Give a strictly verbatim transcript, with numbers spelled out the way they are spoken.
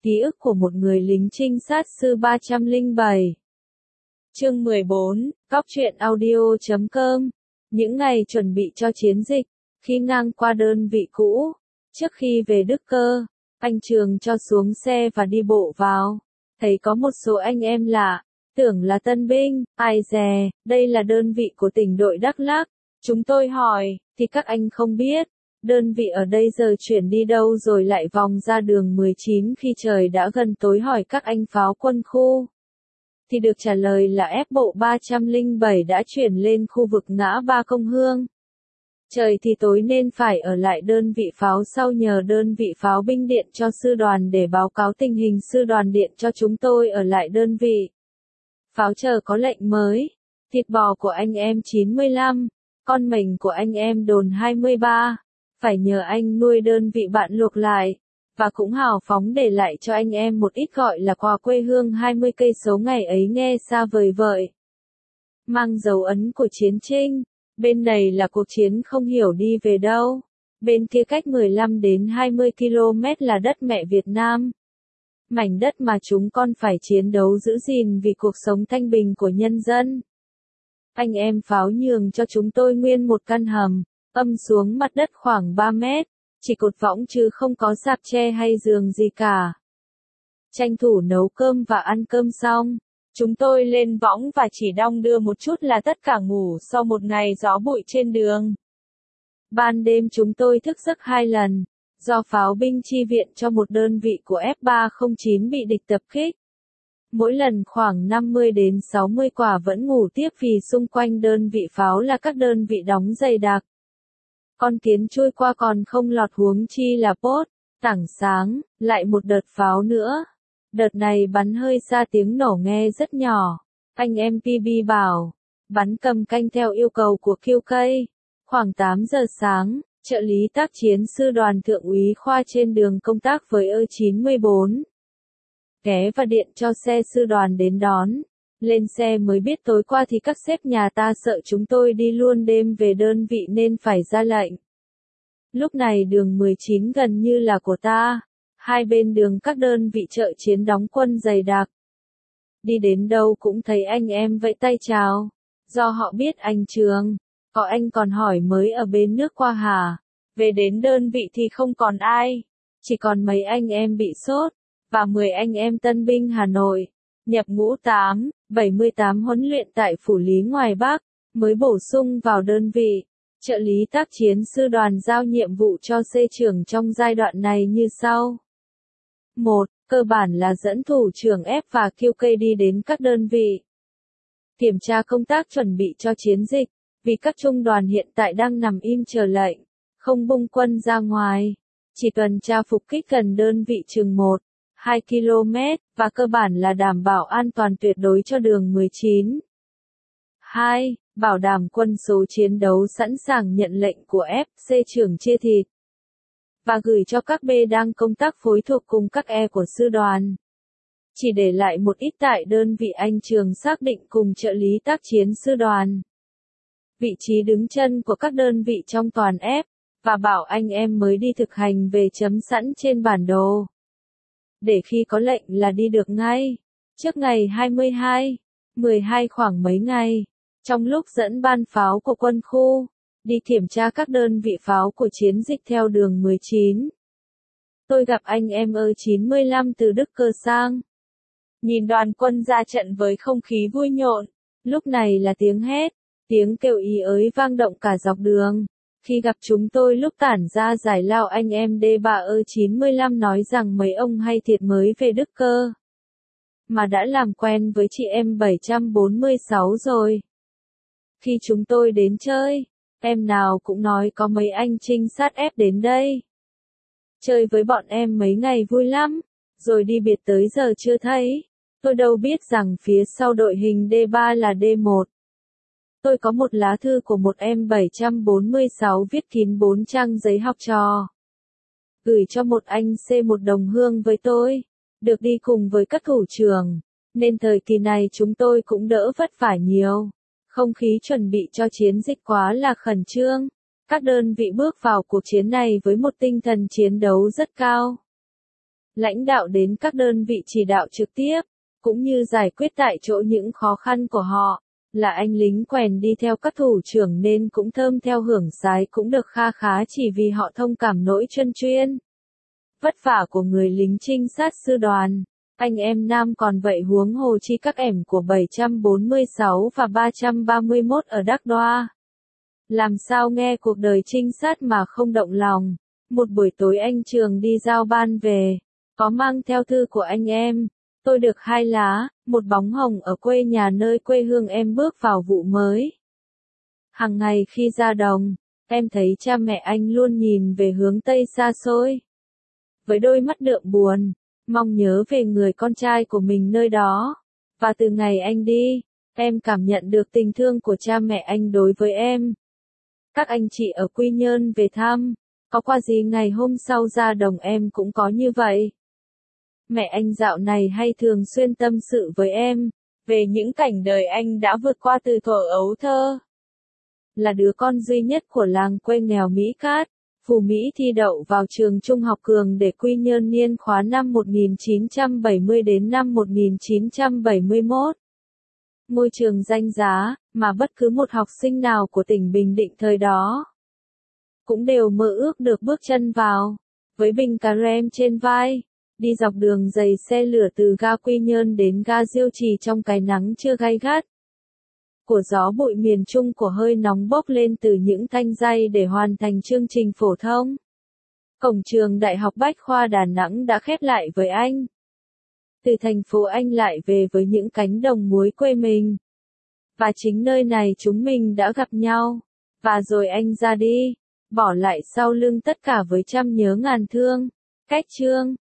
Ký ức của một người lính trinh sát sư ba trăm lẻ bảy. Chương mười bốn, Cóc truyện audio chấm com. Những ngày chuẩn bị cho chiến dịch, khi ngang qua đơn vị cũ, trước khi về Đức Cơ, anh Trường cho xuống xe và đi bộ vào. Thấy có một số anh em lạ, tưởng là tân binh, ai dè, đây là đơn vị của tỉnh đội Đắk Lắk. Chúng tôi hỏi, thì các anh không biết. Đơn vị ở đây giờ chuyển đi đâu rồi lại vòng ra đường mười chín khi trời đã gần tối, hỏi các anh pháo quân khu. Thì được trả lời là ép bộ ba trăm lẻ bảy đã chuyển lên khu vực ngã ba Công Hương. Trời thì tối nên phải ở lại đơn vị pháo sau nhờ đơn vị pháo binh điện cho sư đoàn để báo cáo tình hình, sư đoàn điện cho chúng tôi ở lại đơn vị. Pháo chờ có lệnh mới, thịt bò của anh em chín mươi lăm, con mình của anh em đồn hai mươi ba. Phải nhờ anh nuôi đơn vị bạn luộc lại, và cũng hào phóng để lại cho anh em một ít gọi là quà quê hương hai mươi cây số ngày ấy nghe xa vời vợi. Mang dấu ấn của chiến tranh, bên này là cuộc chiến không hiểu đi về đâu, bên kia cách mười lăm đến hai mươi ki lô mét là đất mẹ Việt Nam. Mảnh đất mà chúng con phải chiến đấu giữ gìn vì cuộc sống thanh bình của nhân dân. Anh em pháo nhường cho chúng tôi nguyên một căn hầm, âm xuống mặt đất khoảng ba mét, chỉ cột võng chứ không có sạp tre hay giường gì cả. Tranh thủ nấu cơm và ăn cơm xong, chúng tôi lên võng và chỉ đong đưa một chút là tất cả ngủ sau một ngày gió bụi trên đường. Ban đêm chúng tôi thức giấc hai lần, do pháo binh chi viện cho một đơn vị của F ba không chín bị địch tập kích. Mỗi lần khoảng năm mươi đến sáu mươi quả vẫn ngủ tiếp vì xung quanh đơn vị pháo là các đơn vị đóng dày đặc. Con kiến trôi qua còn không lọt, huống chi là pốt. Tảng sáng, lại một đợt pháo nữa. Đợt này bắn hơi xa, tiếng nổ nghe rất nhỏ. Anh em pê bê bảo, bắn cầm canh theo yêu cầu của Q K. Khoảng tám giờ sáng, trợ lý tác chiến sư đoàn thượng úy Khoa trên đường công tác với E chín mươi bốn. Ghé và điện cho xe sư đoàn đến đón. Lên xe mới biết tối qua thì các sếp nhà ta sợ chúng tôi đi luôn đêm về đơn vị nên phải ra lệnh. Lúc này đường mười chín gần như là của ta. Hai bên đường các đơn vị trợ chiến đóng quân dày đặc. Đi đến đâu cũng thấy anh em vẫy tay chào. Do họ biết anh Trường. Có anh còn hỏi mới ở bên nước qua hả? Về đến đơn vị thì không còn ai. Chỉ còn mấy anh em bị sốt. Và mười anh em tân binh Hà Nội. Nhập ngũ tám, bảy mươi tám huấn luyện tại Phủ Lý ngoài Bắc, mới bổ sung vào đơn vị. Trợ lý tác chiến sư đoàn giao nhiệm vụ cho C trưởng trong giai đoạn này như sau. một. Cơ bản là dẫn thủ trưởng F và Q K đi đến các đơn vị. Kiểm tra công tác chuẩn bị cho chiến dịch, vì các trung đoàn hiện tại đang nằm im chờ lệnh, không bung quân ra ngoài. Chỉ tuần tra phục kích gần đơn vị chừng một, hai ki lô mét, và cơ bản là đảm bảo an toàn tuyệt đối cho đường mười chín. hai. Bảo đảm quân số chiến đấu sẵn sàng nhận lệnh của F, C trưởng chia thịt. Và gửi cho các B đang công tác phối thuộc cùng các E của sư đoàn. Chỉ để lại một ít tại đơn vị anh Trường xác định cùng trợ lý tác chiến sư đoàn. Vị trí đứng chân của các đơn vị trong toàn F, và bảo anh em mới đi thực hành về chấm sẵn trên bản đồ. Để khi có lệnh là đi được ngay. Trước ngày hai mươi hai, mười hai khoảng mấy ngày, trong lúc dẫn ban pháo của quân khu, đi kiểm tra các đơn vị pháo của chiến dịch theo đường mười chín. Tôi gặp anh em E chín mươi lăm từ Đức Cơ sang. Nhìn đoàn quân ra trận với không khí vui nhộn, lúc này là tiếng hét, tiếng kêu ý ới vang động cả dọc đường. Khi gặp chúng tôi lúc tản ra giải lao, anh em D ba E chín mươi lăm nói rằng mấy ông hay thiệt mới về Đức Cơ. Mà đã làm quen với chị em bảy trăm bốn mươi sáu rồi. Khi chúng tôi đến chơi, em nào cũng nói có mấy anh trinh sát ép đến đây. Chơi với bọn em mấy ngày vui lắm, rồi đi biệt tới giờ chưa thấy. Tôi đâu biết rằng phía sau đội hình D ba là D một. Tôi có một lá thư của một em bảy trăm bốn mươi sáu viết kín bốn trang giấy học trò. Gửi cho một anh C một đồng hương với tôi, được đi cùng với các thủ trưởng, nên thời kỳ này chúng tôi cũng đỡ vất vả nhiều. Không khí chuẩn bị cho chiến dịch quá là khẩn trương. Các đơn vị bước vào cuộc chiến này với một tinh thần chiến đấu rất cao. lãnh đạo đến các đơn vị chỉ đạo trực tiếp, cũng như giải quyết tại chỗ những khó khăn của họ. Là anh lính quèn đi theo các thủ trưởng nên cũng thơm theo hưởng sái cũng được kha khá chỉ vì họ thông cảm nỗi chân chuyên. Vất vả của người lính trinh sát sư đoàn. Anh em nam còn vậy huống hồ chi các em của bảy trăm bốn mươi sáu và ba trăm ba mươi mốt ở Đắc Đoa. Làm sao nghe cuộc đời trinh sát mà không động lòng. Một buổi tối anh Trường đi giao ban về, có mang theo thư của anh em. Tôi được hai lá, một bóng hồng ở quê nhà nơi quê hương em bước vào vụ mới. Hàng ngày khi ra đồng, em thấy cha mẹ anh luôn nhìn về hướng Tây xa xôi. Với đôi mắt đượm buồn, mong nhớ về người con trai của mình nơi đó. Và từ ngày anh đi, em cảm nhận được tình thương của cha mẹ anh đối với em. Các anh chị ở Quy Nhơn về thăm, có qua gì ngày hôm sau ra đồng em cũng có như vậy. Mẹ anh dạo này hay thường xuyên tâm sự với em, về những cảnh đời anh đã vượt qua từ thuở ấu thơ. Là đứa con duy nhất của làng quê nghèo Mỹ Cát, Phù Mỹ thi đậu vào trường trung học Cường để Quy Nhơn niên khóa năm một nghìn chín trăm bảy mươi đến năm một nghìn chín trăm bảy mươi mốt. Ngôi trường danh giá, mà bất cứ một học sinh nào của tỉnh Bình Định thời đó cũng đều mơ ước được bước chân vào, với bình cà rem trên vai, đi dọc đường dày xe lửa từ ga Quy Nhơn đến ga Diêu Trì trong cái nắng chưa gay gắt của gió bụi miền Trung, của hơi nóng bốc lên từ những thanh dây để hoàn thành chương trình phổ thông. Cổng trường Đại học Bách khoa Đà Nẵng đã khép lại với anh. Từ thành phố anh lại về với những cánh đồng muối quê mình. Và chính nơi này chúng mình đã gặp nhau. Và rồi anh ra đi, bỏ lại sau lưng tất cả với trăm nhớ ngàn thương. Cách chương